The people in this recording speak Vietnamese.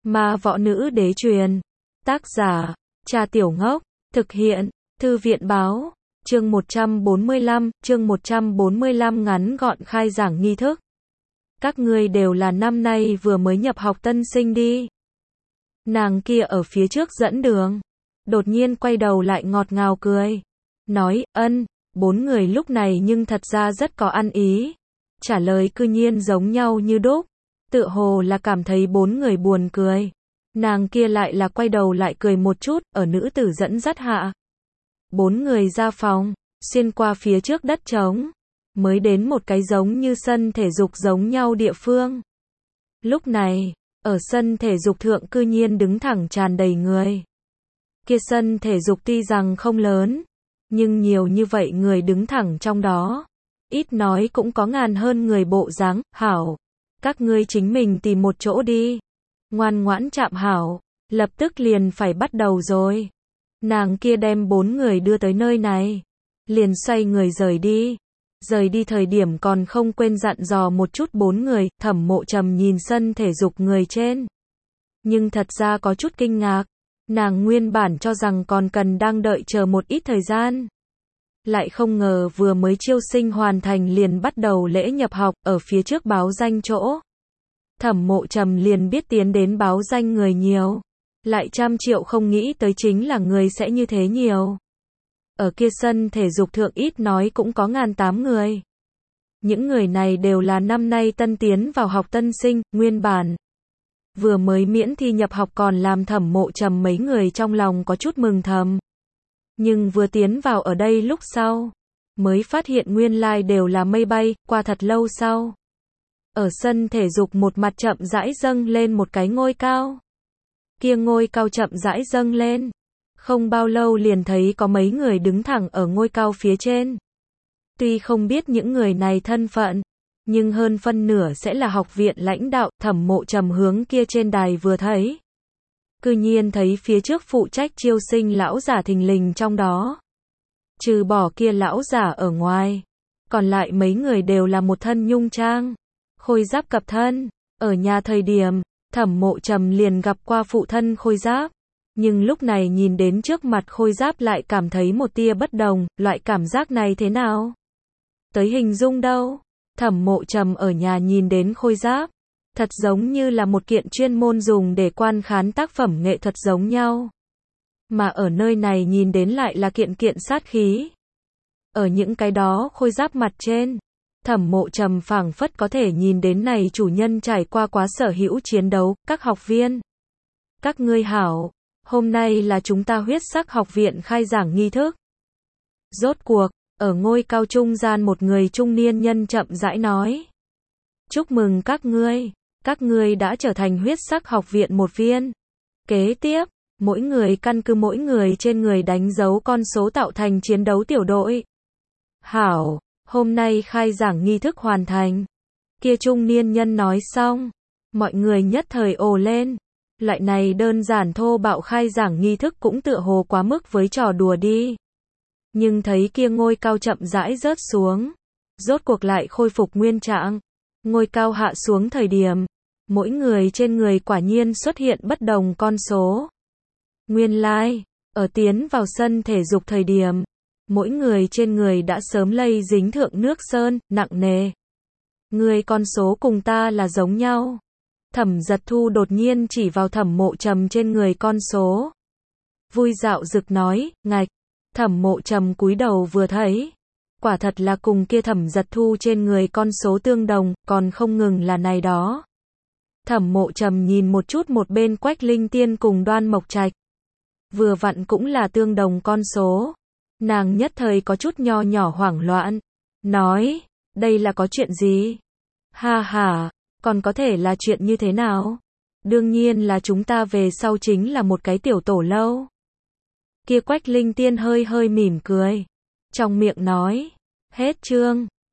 Ma võ nữ đế truyền. Tác giả, Trà Tiểu Ngốc. Thực hiện, Thư viện báo. Chương 145 ngắn gọn khai giảng nghi thức. Các ngươi đều là năm nay vừa mới nhập học tân sinh đi. Nàng kia ở phía trước dẫn đường. Đột nhiên quay đầu lại ngọt ngào cười. Nói, bốn người lúc này nhưng thật ra rất có ăn ý. Trả lời cư nhiên giống nhau như đúc. Tựa hồ là cảm thấy bốn người buồn cười. Nàng kia lại là quay đầu lại cười một chút, ở nữ tử dẫn dắt hạ. Bốn người ra phòng, xuyên qua phía trước đất trống, mới đến một cái giống như sân thể dục giống nhau địa phương. Lúc này, ở sân thể dục thượng cư nhiên đứng thẳng tràn đầy người. Kia sân thể dục tuy rằng không lớn, nhưng nhiều như vậy người đứng thẳng trong đó. Ít nói cũng có ngàn hơn người bộ dáng. Hảo, các ngươi chính mình tìm một chỗ đi. Ngoan ngoãn chạm hảo, lập tức liền phải bắt đầu rồi. Nàng kia đem bốn người đưa tới nơi này, liền xoay người rời đi. Rời đi thời điểm còn không quên dặn dò một chút bốn người. Thẩm Mộ Trầm nhìn sân thể dục người trên, nhưng thật ra có chút kinh ngạc. Nàng nguyên bản cho rằng còn cần đang đợi chờ một ít thời gian, lại không ngờ vừa mới chiêu sinh hoàn thành liền bắt đầu lễ nhập học. Ở phía trước báo danh chỗ, Thẩm Mộ Trầm liền biết tiến đến báo danh người nhiều, lại trăm triệu không nghĩ tới chính là người sẽ như thế nhiều. Ở kia sân thể dục thượng ít nói cũng có 1.800 người. Những người này đều là năm nay tân tiến vào học tân sinh. Nguyên bản vừa mới miễn thi nhập học còn làm Thẩm Mộ Trầm mấy người trong lòng có chút mừng thầm. Nhưng vừa tiến vào ở đây lúc sau, mới phát hiện nguyên lai đều là mây bay. Qua thật lâu sau, ở sân thể dục một mặt chậm rãi dâng lên một cái ngôi cao. Kia ngôi cao chậm rãi dâng lên, không bao lâu liền thấy có mấy người đứng thẳng ở ngôi cao phía trên. Tuy không biết những người này thân phận, nhưng hơn phân nửa sẽ là học viện lãnh đạo. Thẩm Mộ Trầm hướng kia trên đài vừa thấy, cư nhiên thấy phía trước phụ trách chiêu sinh lão giả thình lình trong đó. Trừ bỏ kia lão giả ở ngoài, còn lại mấy người đều là một thân nhung trang, khôi giáp cập thân. Ở nhà thời điểm, Thẩm Mộ Trầm liền gặp qua phụ thân khôi giáp, nhưng lúc này nhìn đến trước mặt khôi giáp lại cảm thấy một tia bất đồng. Loại cảm giác này thế nào? Tới hình dung đâu? Thẩm Mộ Trầm ở nhà nhìn đến khôi giáp, thật giống như là một kiện chuyên môn dùng để quan khán tác phẩm nghệ thuật giống nhau. Mà ở nơi này nhìn đến lại là kiện kiện sát khí. Ở những cái đó khôi giáp mặt trên, Thẩm Mộ Trầm phảng phất có thể nhìn đến này chủ nhân trải qua quá sở hữu chiến đấu. Các học viên, các ngươi hảo, hôm nay là chúng ta Huyết Sắc học viện khai giảng nghi thức. Rốt cuộc, ở ngôi cao trung gian một người trung niên nhân chậm rãi nói. Chúc mừng các ngươi đã trở thành Huyết Sắc học viện một viên. Kế tiếp, mỗi người căn cứ mỗi người trên người đánh dấu con số tạo thành chiến đấu tiểu đội. Hảo, hôm nay khai giảng nghi thức hoàn thành. Kia trung niên nhân nói xong, mọi người nhất thời ồ lên. Loại này đơn giản thô bạo khai giảng nghi thức cũng tựa hồ quá mức với trò đùa đi. Nhưng thấy kia ngôi cao chậm rãi rớt xuống, rốt cuộc lại khôi phục nguyên trạng. Ngôi cao hạ xuống thời điểm, mỗi người trên người quả nhiên xuất hiện bất đồng con số. Nguyên lai, ở tiến vào sân thể dục thời điểm, mỗi người trên người đã sớm lây dính thượng nước sơn, nặng nề. Người con số cùng ta là giống nhau. Thẩm Giật Thu đột nhiên chỉ vào Thẩm Mộ Trầm trên người con số. Vui dạo dực nói, ngạch. Thẩm Mộ Trầm cúi đầu vừa thấy, quả thật là cùng kia Thẩm Giật Thu trên người con số tương đồng, còn không ngừng là này đó. Thẩm Mộ Trầm nhìn một chút một bên Quách Linh Tiên cùng Đoan Mộc Trạch, vừa vặn cũng là tương đồng con số. Nàng nhất thời có chút nho nhỏ hoảng loạn, nói, đây là có chuyện gì? Ha ha, còn có thể là chuyện như thế nào? Đương nhiên là chúng ta về sau chính là một cái tiểu tổ lâu. Kia Quách Linh Tiên hơi hơi mỉm cười, trong miệng nói, hết chương.